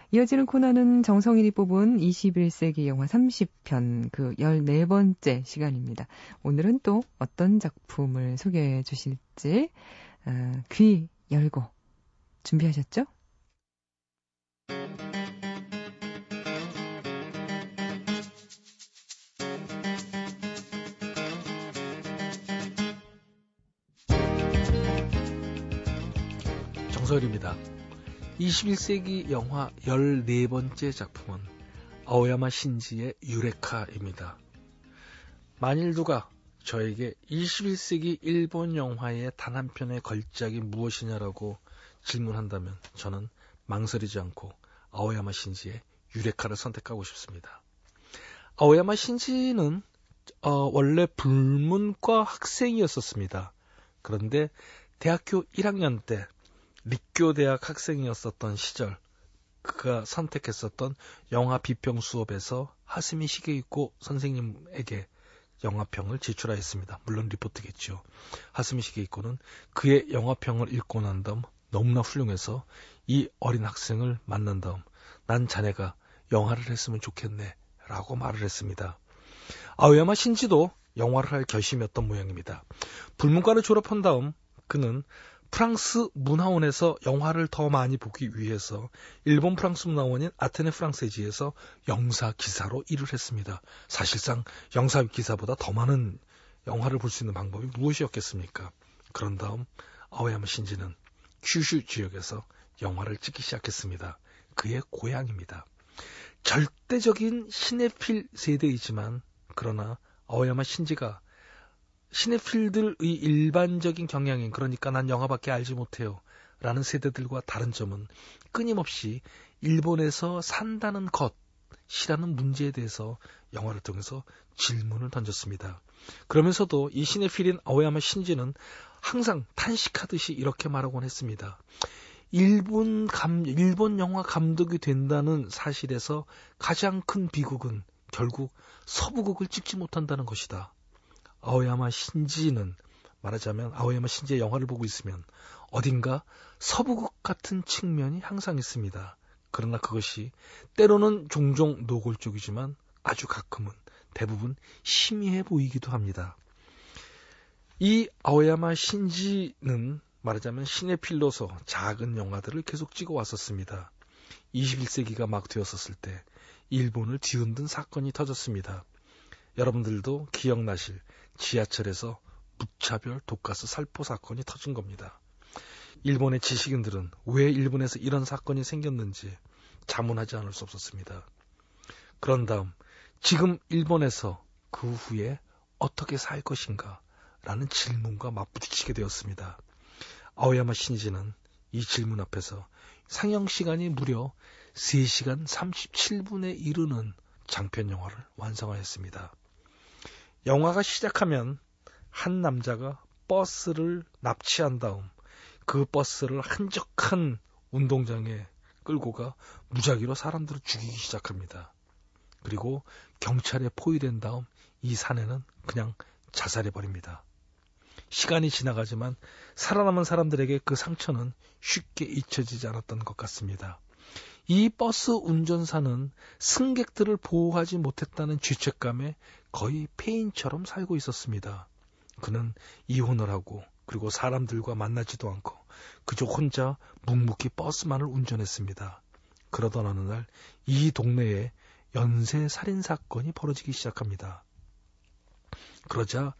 이어지는 코너는 정성일이 뽑은 21세기 영화 30편 그 14번째 시간입니다. 오늘은 또 어떤 작품을 소개해 주실지 귀 열고 준비하셨죠? 정서일입니다. 21세기 영화 14번째 작품은 아오야마 신지의 유레카입니다. 만일 누가 저에게 21세기 일본 영화의 단 한 편의 걸작이 무엇이냐라고 질문한다면 저는 망설이지 않고 아오야마 신지의 유레카를 선택하고 싶습니다. 아오야마 신지는 원래 불문과 학생이었었습니다. 그런데 대학교 1학년 때立教대학 학생이었었던 시절 그가 선택했었던 영화 비평 수업에서 하스미 시게이코 선생님에게 영화평을 제출하였습니다. 물론 리포트겠죠. 하스미 시게이코는 그의 영화평을 읽고 난 다음 너무나 훌륭해서 이 어린 학생을 만난 다음 난 자네가 영화를 했으면 좋겠네 라고 말을 했습니다. 아오야마 신지도 영화를 할 결심이었던 모양입니다. 불문과를 졸업한 다음 그는 프랑스 문화원에서 영화를 더 많이 보기 위해서 일본 프랑스 문화원인 아테네 프랑세지에서 영사 기사로 일을 했습니다. 사실상 영사 기사보다 더 많은 영화를 볼 수 있는 방법이 무엇이었겠습니까? 그런 다음 아오야마 신지는 큐슈 지역에서 영화를 찍기 시작했습니다. 그의 고향입니다. 절대적인 시네필 세대이지만 그러나 아오야마 신지가 시네필들의 일반적인 경향인 그러니까 난 영화밖에 알지 못해요 라는 세대들과 다른 점은 끊임없이 일본에서 산다는 것이라는 문제에 대해서 영화를 통해서 질문을 던졌습니다. 그러면서도 이 시네필인 아오야마 신지는 항상 탄식하듯이 이렇게 말하곤 했습니다. 일본 영화 감독이 된다는 사실에서 가장 큰 비극은 결국 서부극을 찍지 못한다는 것이다. 아오야마 신지는 말하자면 아오야마 신지의 영화를 보고 있으면 어딘가 서부극 같은 측면이 항상 있습니다. 그러나 그것이 때로는 종종 노골적이지만 아주 가끔은 대부분 희미해 보이기도 합니다. 이 아오야마 신지는 말하자면 시네필로서 작은 영화들을 계속 찍어왔었습니다. 21세기가 막 되었었을 때 일본을 뒤흔든 사건이 터졌습니다. 여러분들도 기억나실 지하철에서 무차별 독가스 살포 사건이 터진 겁니다. 일본의 지식인들은 왜 일본에서 이런 사건이 생겼는지 자문하지 않을 수 없었습니다. 그런 다음 지금 일본에서 그 후에 어떻게 살 것인가 라는 질문과 맞부딪히게 되었습니다. 아오야마 신지는 이 질문 앞에서 상영 시간이 무려 3시간 37분에 이르는 장편 영화를 완성하였습니다. 영화가 시작하면 한 남자가 버스를 납치한 다음 그 버스를 한적한 운동장에 끌고 가 무작위로 사람들을 죽이기 시작합니다. 그리고 경찰에 포위된 다음 이 사내는 그냥 자살해버립니다. 시간이 지나가지만 살아남은 사람들에게 그 상처는 쉽게 잊혀지지 않았던 것 같습니다. 이 버스 운전사는 승객들을 보호하지 못했다는 죄책감에 거의 폐인처럼 살고 있었습니다. 그는 이혼을 하고 그리고 사람들과 만나지도 않고 그저 혼자 묵묵히 버스만을 운전했습니다. 그러던 어느 날 이 동네에 연쇄 살인 사건이 벌어지기 시작합니다. 그러자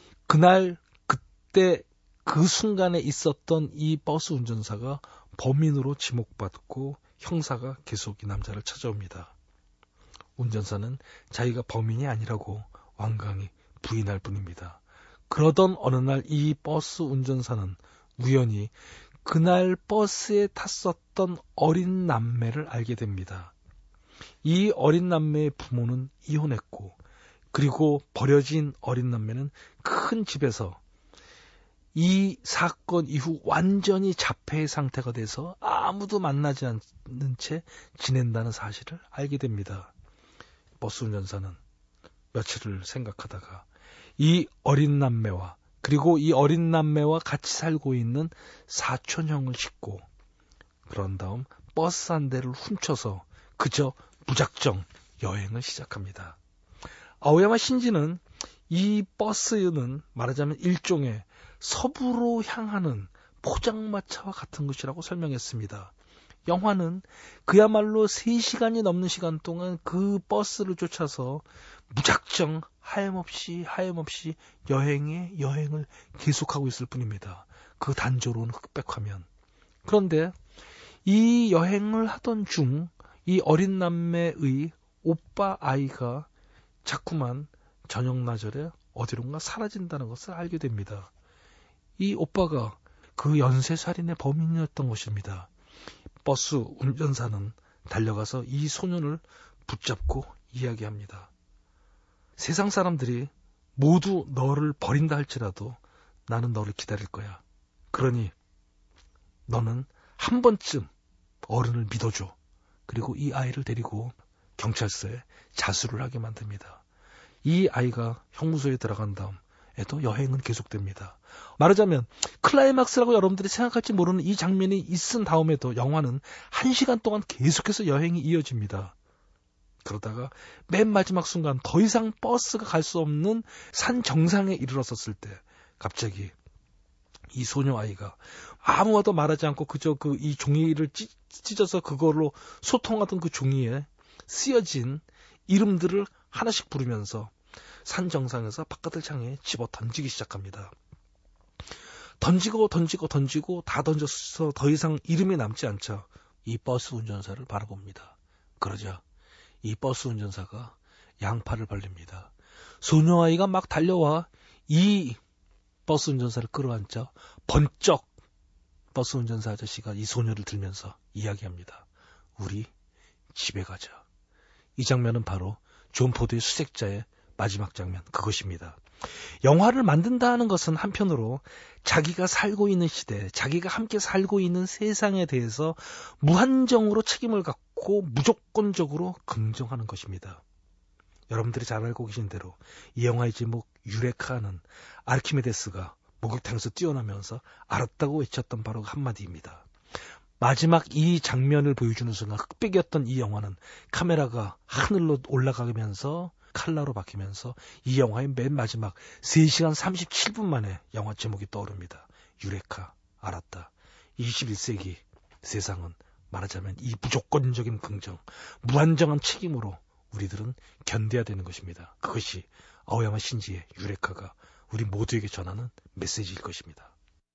그때 그 순간에 있었던 이 버스 운전사가 범인으로 지목받고 형사가 계속 이 남자를 찾아옵니다. 운전사는 자기가 범인이 아니라고 완강히 부인할 뿐입니다. 그러던 어느 날 이 버스 운전사는 우연히 그날 버스에 탔었던 어린 남매를 알게 됩니다. 이 어린 남매의 부모는 이혼했고 그리고 버려진 어린 남매는 큰 집에서 이 사건 이후 완전히 자폐의 상태가 돼서 아무도 만나지 않는 채 지낸다는 사실을 알게 됩니다. 버스 운전사는 며칠을 생각하다가 이 어린 남매와 그리고 이 어린 남매와 같이 살고 있는 사촌형을 싣고 그런 다음 버스 한 대를 훔쳐서 그저 무작정 여행을 시작합니다. 아오야마 신지는 이 버스는 말하자면 일종의 서부로 향하는 포장마차와 같은 것이라고 설명했습니다. 영화는 그야말로 3시간이 넘는 시간 동안 그 버스를 쫓아서 무작정 하염없이 여행을 계속하고 있을 뿐입니다. 그 단조로운 흑백화면. 그런데 이 여행을 하던 중 이 어린 남매의 오빠 아이가 자꾸만 저녁 나절에 어디론가 사라진다는 것을 알게 됩니다. 이 오빠가 그 연쇄살인의 범인이었던 것입니다. 버스 운전사는 달려가서 이 소년을 붙잡고 이야기합니다. 세상 사람들이 모두 너를 버린다 할지라도 나는 너를 기다릴 거야. 그러니 너는 한 번쯤 어른을 믿어줘. 그리고 이 아이를 데리고 경찰서에 자수를 하게 만듭니다. 이 아이가 형무소에 들어간 다음에도 여행은 계속됩니다. 말하자면 클라이막스라고 여러분들이 생각할지 모르는 이 장면이 있은 다음에도 영화는 1시간 동안 계속해서 여행이 이어집니다. 그러다가 맨 마지막 순간 더 이상 버스가 갈 수 없는 산 정상에 이르렀었을 때 갑자기 이 소녀 아이가 아무것도 말하지 않고 그저 이 종이를 찢어서 그걸로 소통하던 그 종이에 쓰여진 이름들을 하나씩 부르면서 산 정상에서 바깥을 향해 집어 던지기 시작합니다. 던지고 다 던져서 더 이상 이름이 남지 않자 이 버스 운전사를 바라봅니다. 그러자 이 버스 운전사가 양팔을 벌립니다. 소녀아이가 막 달려와 이 버스 운전사를 끌어안자 번쩍 버스 운전사 아저씨가 이 소녀를 들면서 이야기합니다. 우리 집에 가자. 이 장면은 바로 존 포드의 수색자의 마지막 장면, 그것입니다. 영화를 만든다 하는 것은 한편으로 자기가 살고 있는 시대, 자기가 함께 살고 있는 세상에 대해서 무한정으로 책임을 갖고 무조건적으로 긍정하는 것입니다. 여러분들이 잘 알고 계신 대로 이 영화의 제목 유레카는 아르키메데스가 목욕탕에서 뛰어나면서 알았다고 외쳤던 바로 한마디입니다. 마지막 이 장면을 보여주는 순간 흑백이었던 이 영화는 카메라가 하늘로 올라가면서 칼라로 바뀌면서 이 영화의 맨 마지막 3시간 37분 만에 영화 제목이 떠오릅니다. 유레카, 알았다. 21세기 세상은 말하자면 이 무조건적인 긍정, 무한정한 책임으로 우리들은 견뎌야 되는 것입니다. 그것이 아오야마 신지의 유레카가 우리 모두에게 전하는 메시지일 것입니다.